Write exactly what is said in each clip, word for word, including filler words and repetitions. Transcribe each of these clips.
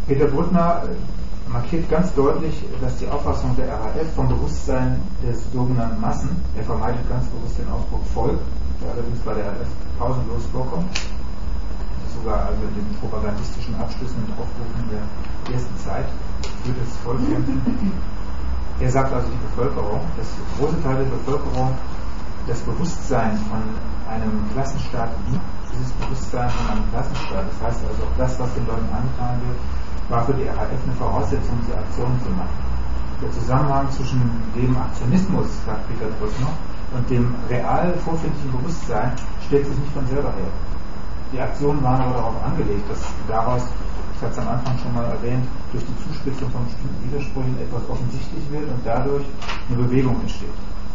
Peter Brückner markiert ganz deutlich, dass die Auffassung der R A F vom Bewusstsein des sogenannten Massen, er vermeidet ganz bewusst den Ausdruck Volk, der allerdings bei der R A F pausenlos vorkommt, sogar also in den propagandistischen Abschlüssen und Aufrufen der ersten Zeit für das Volkskämpfen. Er sagt also die Bevölkerung, dass große Teile der Bevölkerung das Bewusstsein von einem Klassenstaat gibt, dieses Bewusstsein von einem Klassenstaat, das heißt also auch das, was den Leuten angetan wird, war für die R A F eine Voraussetzung, diese Aktionen zu machen. Der Zusammenhang zwischen dem Aktionismus, sagt Peter Brückner, und dem real vorfindlichen Bewusstsein stellt sich nicht von selber her. Die Aktionen waren aber darauf angelegt, dass daraus, ich hatte es am Anfang schon mal erwähnt, durch die Zuspitzung von bestimmten Widersprüchen etwas offensichtlich wird und dadurch eine Bewegung entsteht.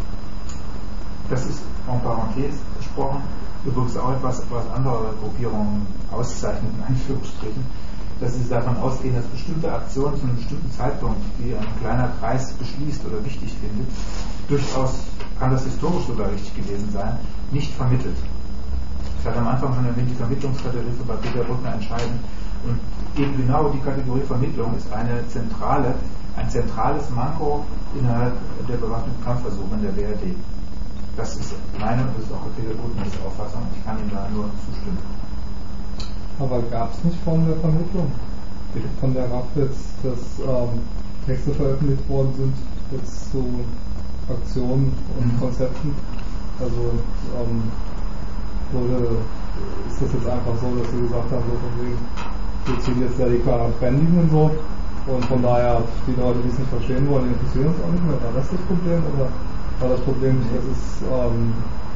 Das ist en parenthèse gesprochen, übrigens auch etwas, was andere Gruppierungen auszeichnet, in Anführungsstrichen, dass sie davon ausgehen, dass bestimmte Aktionen zu einem bestimmten Zeitpunkt, die ein kleiner Kreis beschließt oder wichtig findet, durchaus, kann das historisch sogar richtig gewesen sein, nicht vermittelt. Ich hatte am Anfang schon erwähnt, die Vermittlungskategorie ist bei Peter Brückner entscheidend. Und eben genau die Kategorie Vermittlung ist eine zentrale, ein zentrales Manko innerhalb der bewaffneten Kampfversuche in der B R D. Das ist meine und das ist auch Peter Brückners Auffassung. Ich kann ihm da nur zustimmen. Aber gab es nicht Form der Vermittlung? Bitte? Von der R A F jetzt, dass ähm, Texte veröffentlicht worden sind, jetzt zu Aktionen und mhm. Konzepten? Also ähm, Oder ist das jetzt einfach so, dass Sie gesagt haben, so von wegen, wir ziehen jetzt radikal an Trennlinien so und von daher die Leute, die es nicht verstehen wollen, die interessieren uns auch nicht mehr. War das das Problem oder war das Problem, dass es ähm,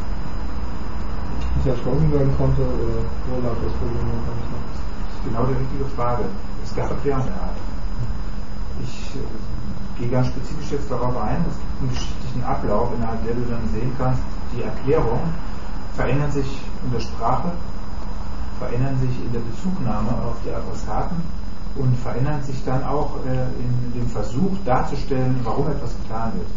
nicht erschlossen werden konnte oder wo lag das Problem? Das ist genau die richtige Frage. Es gab Erklärungen. Ich äh, gehe ganz spezifisch jetzt darauf ein. Es gibt einen geschichtlichen Ablauf, innerhalb der du dann sehen kannst, die Erklärung verändern sich in der Sprache, verändern sich in der Bezugnahme auf die Adressaten und verändern sich dann auch äh, in dem Versuch darzustellen, warum etwas getan wird.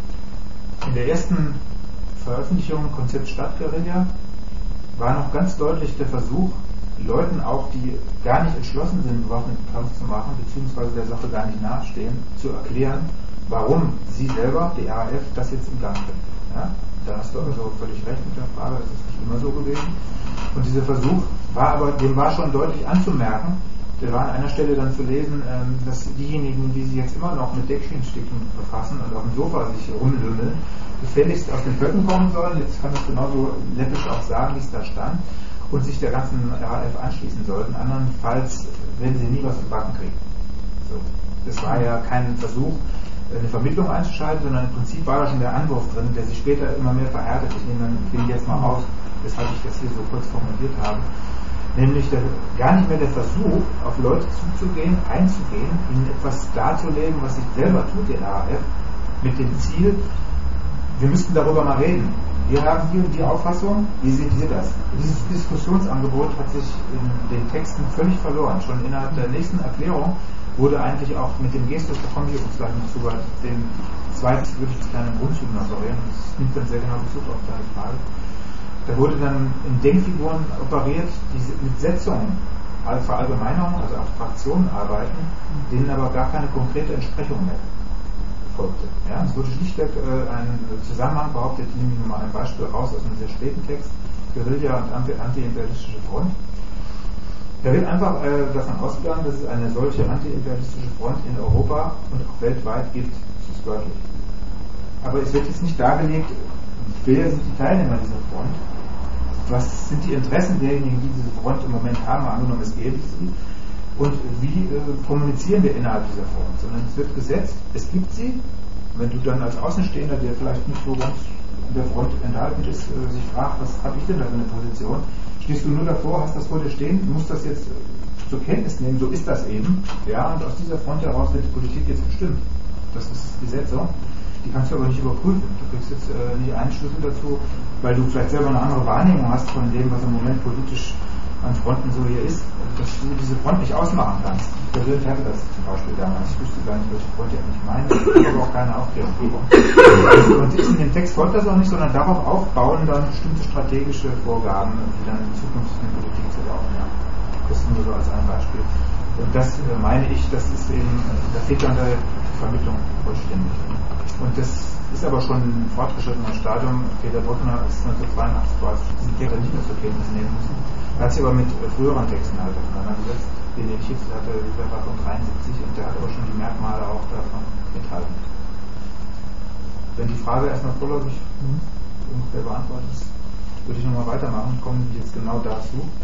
In der ersten Veröffentlichung Konzept Stadtguerilla war noch ganz deutlich der Versuch, Leuten auch, die gar nicht entschlossen sind, bewaffneten Kampf zu machen, beziehungsweise der Sache gar nicht nachstehen, zu erklären, warum sie selber, die R A F, das jetzt in Gang bringt. Ja? Da hast du also völlig recht mit der Frage, das ist nicht immer so gewesen. Und dieser Versuch war aber, dem war schon deutlich anzumerken, der war an einer Stelle dann zu lesen, dass diejenigen, die sich jetzt immer noch mit Deckchensticken befassen und auf dem Sofa sich rumlümmeln, gefälligst aus den Böcken kommen sollen, jetzt kann ich genauso läppisch auch sagen, wie es da stand, und sich der ganzen R A F anschließen sollten, andernfalls werden sie nie was zu backen kriegen. So. Das war ja kein Versuch, eine Vermittlung einzuschalten, sondern im Prinzip war da schon der Anwurf drin, der sich später immer mehr verhärtet. Ich nehme den jetzt mal raus, weshalb ich das hier so kurz formuliert habe. Nämlich der, gar nicht mehr der Versuch, auf Leute zuzugehen, einzugehen, ihnen etwas darzulegen, was sich selber tut, die R A F, mit dem Ziel, wir müssten darüber mal reden. Wir haben hier die Auffassung, wie seht ihr das? Dieses Diskussionsangebot hat sich in den Texten völlig verloren. Schon innerhalb der nächsten Erklärung wurde eigentlich auch mit dem Gestus, da komme ich übrigens gleich noch zu, den zweiten würde ich zu kleinen Grundzügen operieren, das nimmt dann sehr genau Bezug auf deine Frage. Da wurde dann in Denkfiguren operiert, die mit Setzungen, also Verallgemeinerungen, also Abstraktionen arbeiten, denen aber gar keine konkrete Entsprechung mehr folgte. Ja, es wurde schlichtweg äh, ein Zusammenhang behauptet, ich nehme mal ein Beispiel raus aus einem sehr späten Text, Guerilla und anti-imperialistische Front. Da wird einfach äh, davon ausgegangen, dass es eine solche anti-imperialistische Front in Europa und auch weltweit gibt, das ist wörtlich. Aber es wird jetzt nicht dargelegt, wer sind die Teilnehmer dieser Front, was sind die Interessen derjenigen, die diese Front im Moment haben, angenommen es gäbe sie, und wie äh, kommunizieren wir innerhalb dieser Front, sondern es wird gesetzt, es gibt sie, wenn du dann als Außenstehender, der vielleicht nicht so ganz in der Front enthalten ist, äh, sich fragt, was habe ich denn da für eine Position, stehst du nur davor, hast das vor dir stehen, musst das jetzt äh, zur Kenntnis nehmen, so ist das eben, ja, und aus dieser Front heraus wird die Politik jetzt bestimmt. Das ist die Setzung. Die kannst du aber nicht überprüfen. Du kriegst jetzt äh, nicht einen Schlüssel dazu, weil du vielleicht selber eine andere Wahrnehmung hast von dem, was im Moment politisch an Fronten so hier ist, dass du diese Front nicht ausmachen kannst. Ich persönlich hatte das zum Beispiel damals. Ich wusste gar nicht, welche Front ich eigentlich meine. Ich habe aber auch keine Aufklärung darüber. Und in dem Text folgt das auch nicht, sondern darauf aufbauen dann bestimmte strategische Vorgaben, die dann in Zukunft in der Politik zu laufen. Ja. Das ist nur so als ein Beispiel. Und das äh, meine ich, das ist eben, da fehlt dann die Vermittlung vollständig. Und das ist aber schon ein fortgeschrittener Stadium. Peter Bruckner ist neunzehnhundertzweiundachtzig, war diesen Text nicht mehr zur Kenntnis nehmen müssen. Er hat sich aber mit äh, früheren Texten halt auseinandergesetzt. Den den Schiff hatte, wie gesagt, war von dreiundsiebzig und der hat aber schon die Merkmale auch davon enthalten. Wenn die Frage erstmal vorläufig ungefähr beantwortet ist, würde ich nochmal weitermachen, kommen wir jetzt genau dazu.